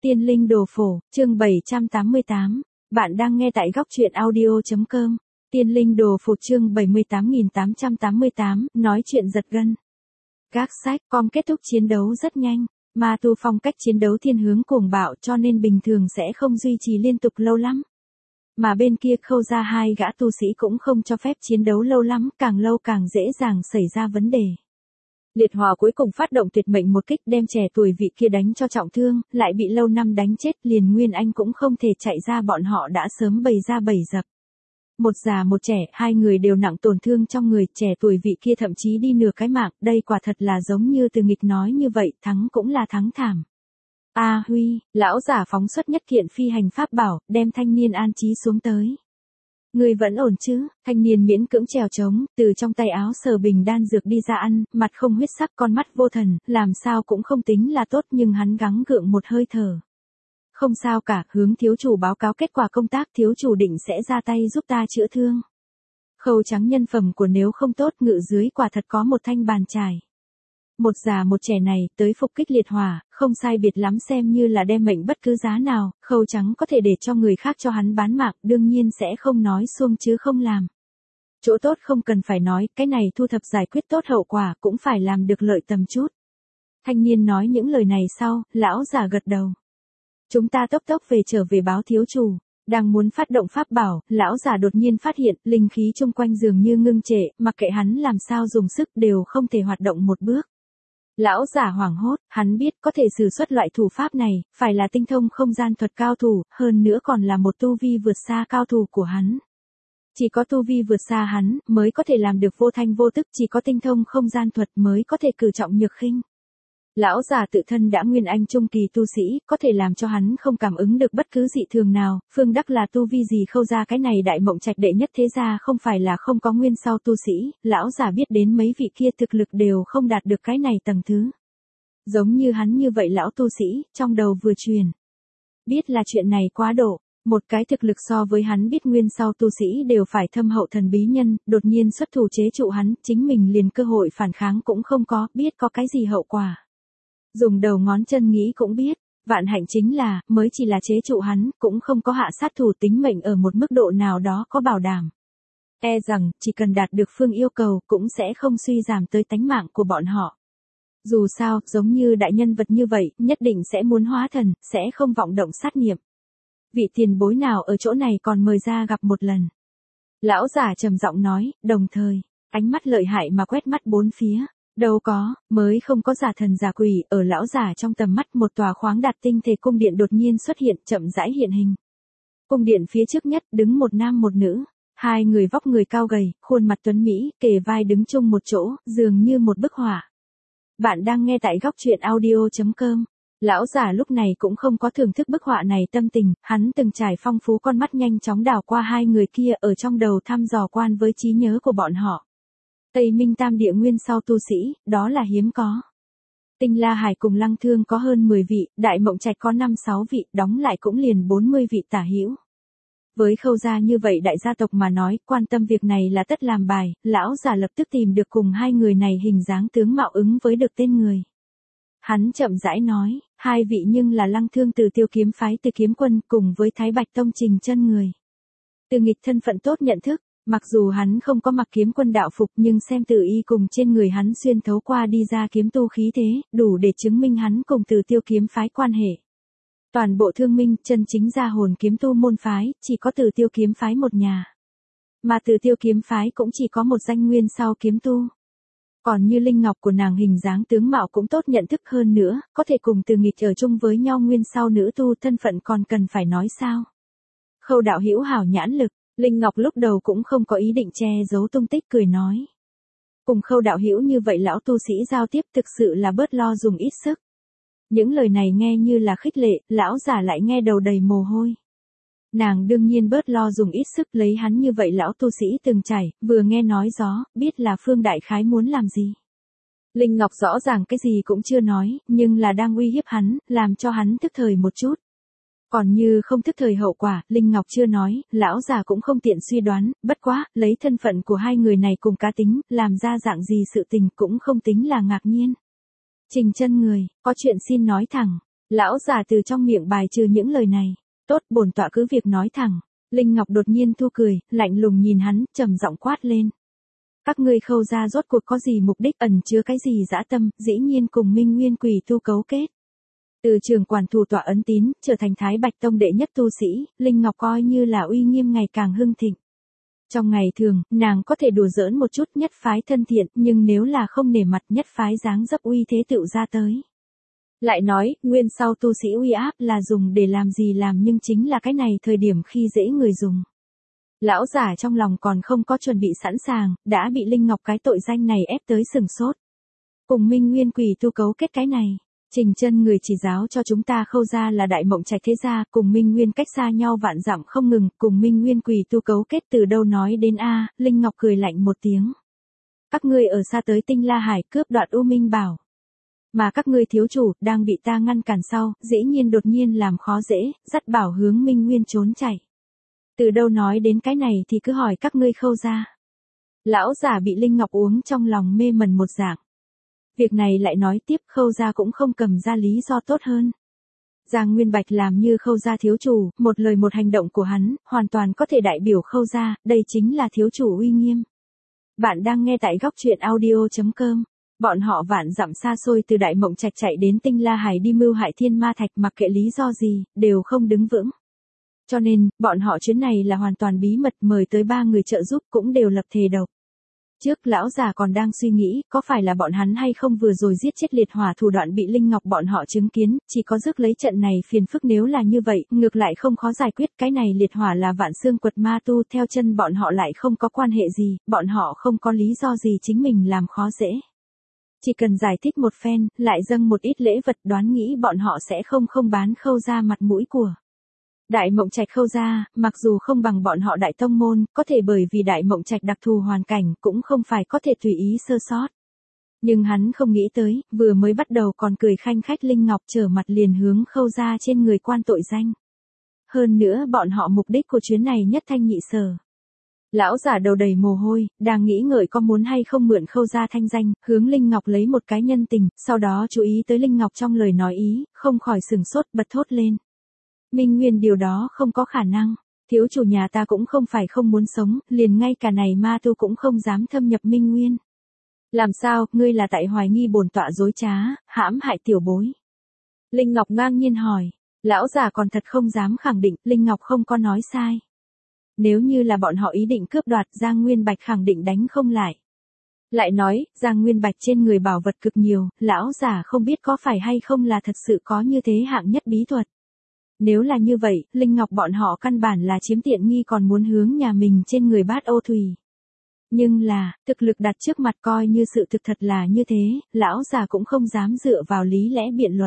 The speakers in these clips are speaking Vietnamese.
Tiên linh đồ phổ, chương 788. Bạn đang nghe tại góc truyện audio.com. Tiên linh đồ phổ chương 78888, nói chuyện giật gân. Các sách, com kết thúc chiến đấu rất nhanh. Ma tu phong cách chiến đấu thiên hướng cuồng bạo cho nên bình thường sẽ không duy trì liên tục lâu lắm. Mà bên kia Khâu ra hai gã tu sĩ cũng không cho phép chiến đấu lâu lắm, càng lâu càng dễ dàng xảy ra vấn đề. Liệt Hỏa cuối cùng phát động tuyệt mệnh một kích đem trẻ tuổi vị kia đánh cho trọng thương, lại bị Lâu Năm đánh chết, liền Nguyên Anh cũng không thể chạy ra, bọn họ đã sớm bày ra bầy dập. Một già một trẻ, hai người đều nặng tổn thương trong người, trẻ tuổi vị kia thậm chí đi nửa cái mạng, đây quả thật là giống như Từ Nghịch nói như vậy, thắng cũng là thắng thảm. A Huy, lão giả phóng xuất nhất kiện phi hành pháp bảo, đem thanh niên an trí xuống tới. Người vẫn ổn chứ? Thanh niên miễn cưỡng trèo trống, từ trong tay áo sờ bình đan dược đi ra ăn, mặt không huyết sắc, con mắt vô thần, làm sao cũng không tính là tốt, nhưng hắn gắng gượng một hơi thở. Không sao cả, hướng thiếu chủ báo cáo kết quả công tác, thiếu chủ định sẽ ra tay giúp ta chữa thương. Khâu trắng nhân phẩm của nếu không tốt, ngự dưới quả thật có một thanh bàn chải. Một già một trẻ này, tới phục kích Liệt Hỏa, không sai biệt lắm, xem như là đem mệnh bất cứ giá nào, Khâu trắng có thể để cho người khác cho hắn bán mạng, đương nhiên sẽ không nói xuông chứ không làm. Chỗ tốt không cần phải nói, cái này thu thập giải quyết tốt hậu quả cũng phải làm được lợi tầm chút. Thanh niên nói những lời này sau, lão giả gật đầu. Chúng ta tốc tốc trở về báo thiếu chủ. Đang muốn phát động pháp bảo, lão giả đột nhiên phát hiện, linh khí chung quanh dường như ngưng trệ, mặc kệ hắn làm sao dùng sức đều không thể hoạt động một bước. Lão giả hoảng hốt, hắn biết có thể sử xuất loại thủ pháp này, phải là tinh thông không gian thuật cao thủ, hơn nữa còn là một tu vi vượt xa cao thủ của hắn. Chỉ có tu vi vượt xa hắn, mới có thể làm được vô thanh vô tức, chỉ có tinh thông không gian thuật mới có thể cử trọng nhược khinh. Lão già tự thân đã Nguyên Anh trung kỳ tu sĩ, có thể làm cho hắn không cảm ứng được bất cứ dị thường nào, Phương Đắc là tu vi gì Khâu ra cái này đại mộng trạch đệ nhất thế gia không phải là không có nguyên sau tu sĩ, lão già biết đến mấy vị kia thực lực đều không đạt được cái này tầng thứ. Giống như hắn như vậy lão tu sĩ, trong đầu vừa truyền. Biết là chuyện này quá độ, một cái thực lực so với hắn biết nguyên sau tu sĩ đều phải thâm hậu thần bí nhân, đột nhiên xuất thủ chế trụ hắn, chính mình liền cơ hội phản kháng cũng không có, biết có cái gì hậu quả. Dùng đầu ngón chân nghĩ cũng biết, vạn hạnh chính là, mới chỉ là chế trụ hắn, cũng không có hạ sát thủ, tính mệnh ở một mức độ nào đó có bảo đảm. E rằng, chỉ cần đạt được Phương yêu cầu, cũng sẽ không suy giảm tới tánh mạng của bọn họ. Dù sao, giống như đại nhân vật như vậy, nhất định sẽ muốn hóa thần, sẽ không vọng động sát nghiệm. Vị tiền bối nào ở chỗ này còn mời ra gặp một lần. Lão giả trầm giọng nói, đồng thời, ánh mắt lợi hại mà quét mắt bốn phía. Đâu có, mới không có giả thần giả quỷ, ở lão giả trong tầm mắt một tòa khoáng đạt tinh thể cung điện đột nhiên xuất hiện, chậm rãi hiện hình. Cung điện phía trước nhất đứng một nam một nữ, hai người vóc người cao gầy, khuôn mặt tuấn mỹ, kề vai đứng chung một chỗ, dường như một bức họa. Bạn đang nghe tại góc truyện audio.com. Lão giả lúc này cũng không có thưởng thức bức họa này tâm tình, hắn từng trải phong phú, con mắt nhanh chóng đảo qua hai người kia, ở trong đầu thăm dò quan với trí nhớ của bọn họ. Tây Minh Tam Địa nguyên sau tu sĩ, đó là hiếm có. Tinh La Hải cùng Lăng Thương có hơn 10 vị, Đại Mộng Trạch có 5-6 vị, đóng lại cũng liền 40 vị tả hữu. Với Khâu gia như vậy đại gia tộc mà nói, quan tâm việc này là tất làm bài, lão giả lập tức tìm được cùng hai người này hình dáng tướng mạo ứng với được tên người. Hắn chậm rãi nói, hai vị nhưng là Lăng Thương từ Tiêu kiếm phái Từ Kiếm Quân cùng với Thái Bạch Tông Trình Chân người. Từ Nghịch thân phận tốt nhận thức. Mặc dù hắn không có mặc Kiếm Quân đạo phục, nhưng xem Từ y cùng trên người hắn xuyên thấu qua đi ra kiếm tu khí thế, đủ để chứng minh hắn cùng Từ Tiêu kiếm phái quan hệ. Toàn bộ Thương Minh, chân chính gia hồn kiếm tu môn phái, chỉ có Từ Tiêu kiếm phái một nhà. Mà Từ Tiêu kiếm phái cũng chỉ có một danh nguyên sau kiếm tu. Còn như Linh Ngọc của nàng hình dáng tướng mạo cũng tốt nhận thức hơn nữa, có thể cùng Từ Nghịch ở chung với nhau nguyên sau nữ tu, thân phận còn cần phải nói sao. Khâu đạo hữu hảo nhãn lực. Linh Ngọc lúc đầu cũng không có ý định che giấu tung tích, cười nói. Cùng Khâu đạo hữu như vậy lão tu sĩ giao tiếp thực sự là bớt lo dùng ít sức. Những lời này nghe như là khích lệ, lão giả lại nghe đầu đầy mồ hôi. Nàng đương nhiên bớt lo dùng ít sức, lấy hắn như vậy lão tu sĩ từng trải, vừa nghe nói gió, biết là Phương đại khái muốn làm gì. Linh Ngọc rõ ràng cái gì cũng chưa nói, nhưng là đang uy hiếp hắn, làm cho hắn thức thời một chút. Còn như không thức thời hậu quả, Linh Ngọc chưa nói, lão già cũng không tiện suy đoán, bất quá, lấy thân phận của hai người này cùng cá tính, làm ra dạng gì sự tình cũng không tính là ngạc nhiên. Trình Chân người, có chuyện xin nói thẳng. Lão già từ trong miệng bài trừ những lời này. Tốt, bổn tọa cứ việc nói thẳng. Linh Ngọc đột nhiên thu cười, lạnh lùng nhìn hắn, trầm giọng quát lên. Các ngươi Khâu gia rốt cuộc có gì mục đích, ẩn chứa cái gì dã tâm, dĩ nhiên cùng Minh Nguyên Quỷ tu cấu kết. Từ trường quản thủ tọa ấn tín, trở thành Thái Bạch Tông đệ nhất tu sĩ, Linh Ngọc coi như là uy nghiêm ngày càng hưng thịnh. Trong ngày thường, nàng có thể đùa giỡn một chút, nhất phái thân thiện, nhưng nếu là không nể mặt, nhất phái dáng dấp uy thế tựu ra tới. Lại nói, nguyên sau tu sĩ uy áp là dùng để làm gì làm, nhưng chính là cái này thời điểm khi dễ người dùng. Lão giả trong lòng còn không có chuẩn bị sẵn sàng, đã bị Linh Ngọc cái tội danh này ép tới sừng sốt. Cùng Minh Nguyên Quỷ tu cấu kết cái này, Trình Chân người chỉ giáo cho chúng ta Khâu gia là Đại Mộng Trạch thế gia, cùng Minh Nguyên cách xa nhau vạn dặm không ngừng, cùng Minh Nguyên Quỷ tu cấu kết từ đâu nói đến a. Linh Ngọc cười lạnh một tiếng. Các ngươi ở xa tới Tinh La Hải cướp đoạt U Minh Bảo. Mà các ngươi thiếu chủ, đang bị ta ngăn cản sau, dĩ nhiên đột nhiên làm khó dễ, dắt bảo hướng Minh Nguyên trốn chạy. Từ đâu nói đến cái này thì cứ hỏi các ngươi Khâu gia. Lão giả bị Linh Ngọc uống trong lòng mê mẩn một dạng. Việc này lại nói tiếp, Khâu gia cũng không cầm ra lý do tốt hơn. Giang Nguyên Bạch làm như Khâu gia thiếu chủ, một lời một hành động của hắn, hoàn toàn có thể đại biểu Khâu gia, đây chính là thiếu chủ uy nghiêm. Bạn đang nghe tại góc truyện audio.com. Bọn họ vạn dặm xa xôi từ Đại Mộng Trạch chạy đến Tinh La Hải đi mưu hại Thiên Ma Thạch, mặc kệ lý do gì, đều không đứng vững. Cho nên, bọn họ chuyến này là hoàn toàn bí mật, mời tới 3 người trợ giúp cũng đều lập thề độc. Trước lão già còn đang suy nghĩ, có phải là bọn hắn hay không vừa rồi giết chết liệt hỏa thủ đoạn bị Linh Ngọc bọn họ chứng kiến, chỉ có rước lấy trận này phiền phức, nếu là như vậy, ngược lại không khó giải quyết, cái này liệt hỏa là Vạn Xương Quật ma tu, theo chân bọn họ lại không có quan hệ gì, bọn họ không có lý do gì chính mình làm khó dễ. Chỉ cần giải thích một phen, lại dâng một ít lễ vật, đoán nghĩ bọn họ sẽ không bán Khâu gia mặt mũi của. Đại Mộng Trạch Khâu gia, mặc dù không bằng bọn họ Đại Tông môn, có thể bởi vì Đại Mộng Trạch đặc thù hoàn cảnh, cũng không phải có thể tùy ý sơ sót. Nhưng hắn không nghĩ tới, vừa mới bắt đầu còn cười khanh khách, Linh Ngọc trở mặt liền hướng Khâu gia trên người quan tội danh. Hơn nữa bọn họ mục đích của chuyến này nhất thanh nhị sở. Lão giả đầu đầy mồ hôi, đang nghĩ ngợi có muốn hay không mượn Khâu gia thanh danh, hướng Linh Ngọc lấy một cái nhân tình, sau đó chú ý tới Linh Ngọc trong lời nói ý, không khỏi sừng sốt, bật thốt lên. Minh Nguyên, điều đó không có khả năng, thiếu chủ nhà ta cũng không phải không muốn sống, liền ngay cả này ma tu cũng không dám thâm nhập Minh Nguyên. Làm sao, ngươi là tại hoài nghi bổn tọa dối trá, hãm hại tiểu bối? Linh Ngọc ngang nhiên hỏi, lão già còn thật không dám khẳng định, Linh Ngọc không có nói sai. Nếu như là bọn họ ý định cướp đoạt, Giang Nguyên Bạch khẳng định đánh không lại. Lại nói, Giang Nguyên Bạch trên người bảo vật cực nhiều, lão già không biết có phải hay không là thật sự có như thế hạng nhất bí thuật. Nếu là như vậy, Linh Ngọc bọn họ căn bản là chiếm tiện nghi, còn muốn hướng nhà mình trên người bát ô thủy. Nhưng là, thực lực đặt trước mặt, coi như sự thực thật là như thế, lão già cũng không dám dựa vào lý lẽ biện luận.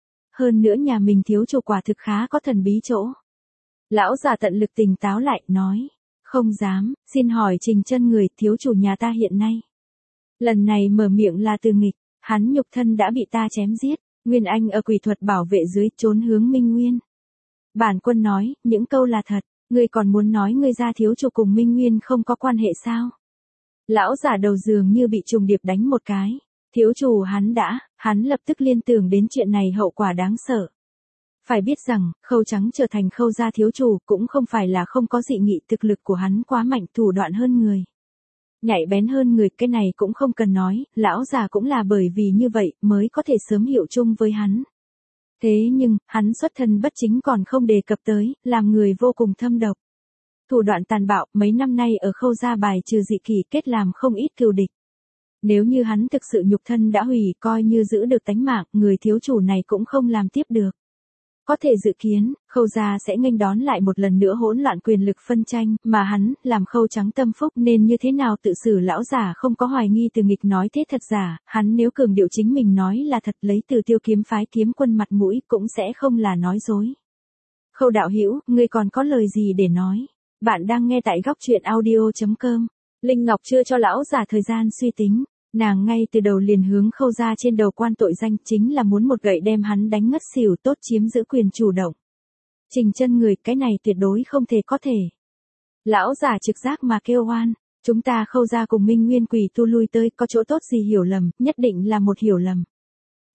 Hơn nữa nhà mình thiếu chủ quả thực khá có thần bí chỗ. Lão già tận lực tỉnh táo lại, nói, không dám, xin hỏi Trình Chân người, thiếu chủ nhà ta hiện nay. Lần này mở miệng là Từ Nghịch, hắn nhục thân đã bị ta chém giết, Nguyên Anh ở quỷ thuật bảo vệ dưới trốn hướng Minh Nguyên. Bản quân nói, những câu là thật, ngươi còn muốn nói ngươi gia thiếu chủ cùng Minh Nguyên không có quan hệ sao? Lão giả đầu dường như bị trùng điệp đánh một cái. Thiếu chủ hắn lập tức liên tưởng đến chuyện này hậu quả đáng sợ. Phải biết rằng, Khâu Trắng trở thành Khâu gia thiếu chủ cũng không phải là không có dị nghị, thực lực của hắn quá mạnh, thủ đoạn hơn người. Nhạy bén hơn người, cái này cũng không cần nói, lão già cũng là bởi vì như vậy mới có thể sớm hiệu chung với hắn. Thế nhưng, hắn xuất thân bất chính còn không đề cập tới, làm người vô cùng thâm độc. Thủ đoạn tàn bạo, mấy năm nay ở Khâu gia bài trừ dị kỷ, kết làm không ít cừu địch. Nếu như hắn thực sự nhục thân đã hủy, coi như giữ được tánh mạng, người thiếu chủ này cũng không làm tiếp được. Có thể dự kiến, Khâu gia sẽ nghênh đón lại một lần nữa hỗn loạn quyền lực phân tranh, mà hắn, làm Khâu Trắng tâm phúc nên như thế nào tự xử. Lão giả không có hoài nghi Từ Nghịch nói thế thật giả, hắn nếu cường điệu chính mình nói là thật, lấy Từ Tiêu kiếm phái kiếm quân mặt mũi cũng sẽ không là nói dối. Khâu đạo hữu, ngươi còn có lời gì để nói? Bạn đang nghe tại góc truyện audio.com. Linh Ngọc chưa cho lão giả thời gian suy tính. Nàng ngay từ đầu liền hướng Khâu gia trên đầu quan tội danh, chính là muốn một gậy đem hắn đánh ngất xỉu, tốt chiếm giữ quyền chủ động. Trình Chân người, cái này tuyệt đối không thể có thể. Lão giả trực giác mà kêu oan, chúng ta Khâu gia cùng Minh Nguyên Quỷ tu lui tới, có chỗ tốt gì hiểu lầm, nhất định là một hiểu lầm.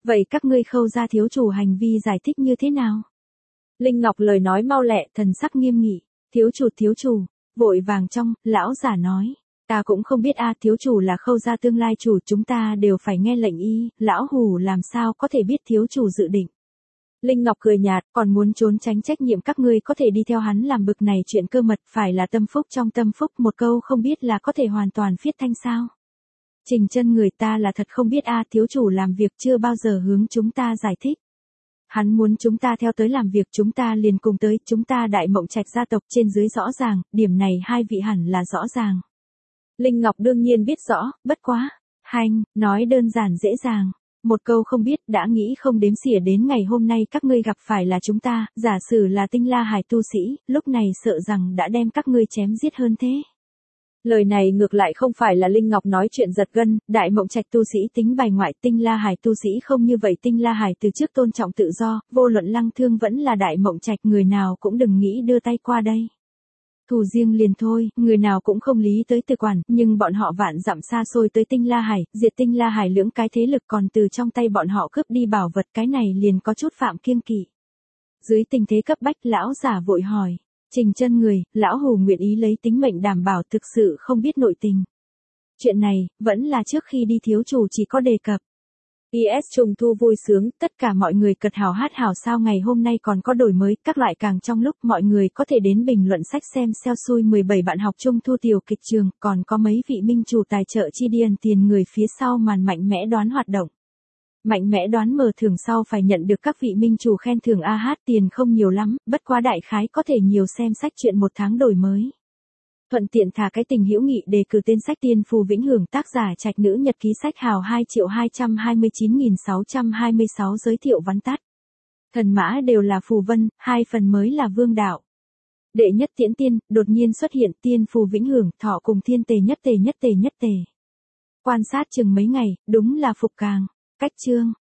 Vậy các ngươi Khâu gia thiếu chủ hành vi giải thích như thế nào? Linh Ngọc lời nói mau lẹ, thần sắc nghiêm nghị. Thiếu chủ, vội vàng trong, lão giả nói. Ta cũng không biết thiếu chủ là Khâu gia tương lai chủ, chúng ta đều phải nghe lệnh y, lão hủ làm sao có thể biết thiếu chủ dự định. Linh Ngọc cười nhạt, còn muốn trốn tránh trách nhiệm các ngươi có thể đi theo hắn làm bực này chuyện cơ mật, phải là tâm phúc trong tâm phúc, một câu không biết là có thể hoàn toàn phiết thanh sao. Trình chân người ta là thật không biết thiếu chủ làm việc chưa bao giờ hướng chúng ta giải thích. Hắn muốn chúng ta theo tới làm việc chúng ta liền cùng tới, chúng ta Đại Mộng Trạch gia tộc trên dưới rõ ràng, điểm này hai vị hẳn là rõ ràng. Linh Ngọc đương nhiên biết rõ, bất quá. Hành, nói đơn giản dễ dàng. Một câu không biết đã nghĩ không đếm xỉa đến ngày hôm nay các ngươi gặp phải là chúng ta, giả sử là Tinh La Hải tu sĩ, lúc này sợ rằng đã đem các ngươi chém giết hơn thế. Lời này ngược lại không phải là Linh Ngọc nói chuyện giật gân, Đại Mộng Trạch tu sĩ tính bài ngoại, Tinh La Hải tu sĩ không như vậy. Tinh La Hải từ trước tôn trọng tự do, vô luận Lăng Thương vẫn là Đại Mộng Trạch, người nào cũng đừng nghĩ đưa tay qua đây. Thù riêng liền thôi, người nào cũng không lý tới từ quản, nhưng bọn họ vạn dặm xa xôi tới Tinh La Hải, diệt Tinh La Hải lưỡng cái thế lực còn từ trong tay bọn họ cướp đi bảo vật, cái này liền có chút phạm kiêng kỵ. Dưới tình thế cấp bách, lão giả vội hỏi. Trình chân người, lão hủ nguyện ý lấy tính mệnh đảm bảo, thực sự không biết nội tình. Chuyện này, vẫn là trước khi đi thiếu chủ chỉ có đề cập. IS trùng thu vui sướng, tất cả mọi người cật hào hát hào sao ngày hôm nay còn có đổi mới, các loại càng trong lúc mọi người có thể đến bình luận sách xem xeo xui 17 bạn học trung thu tiểu kịch trường, còn có mấy vị minh chủ tài trợ chi điền tiền người phía sau màn mạnh mẽ đoán hoạt động. Mạnh mẽ đoán mở thưởng sau phải nhận được các vị minh chủ khen thưởng tiền không nhiều lắm, bất quá đại khái có thể nhiều xem sách chuyện 1 tháng đổi mới. Thuận tiện thả cái tình hữu nghị đề cử tên sách Tiên Phù Vĩnh Hưởng, tác giả Trạch Nữ, nhật ký sách hào 2.229.626 giới thiệu vắn tắt. Thần mã đều là phù vân, 2 phần mới là vương đạo. Đệ nhất tiễn tiên, đột nhiên xuất hiện Tiên Phù Vĩnh Hưởng, thọ cùng thiên tề nhất tề. Quan sát chừng mấy ngày, đúng là phục càng. Cách chương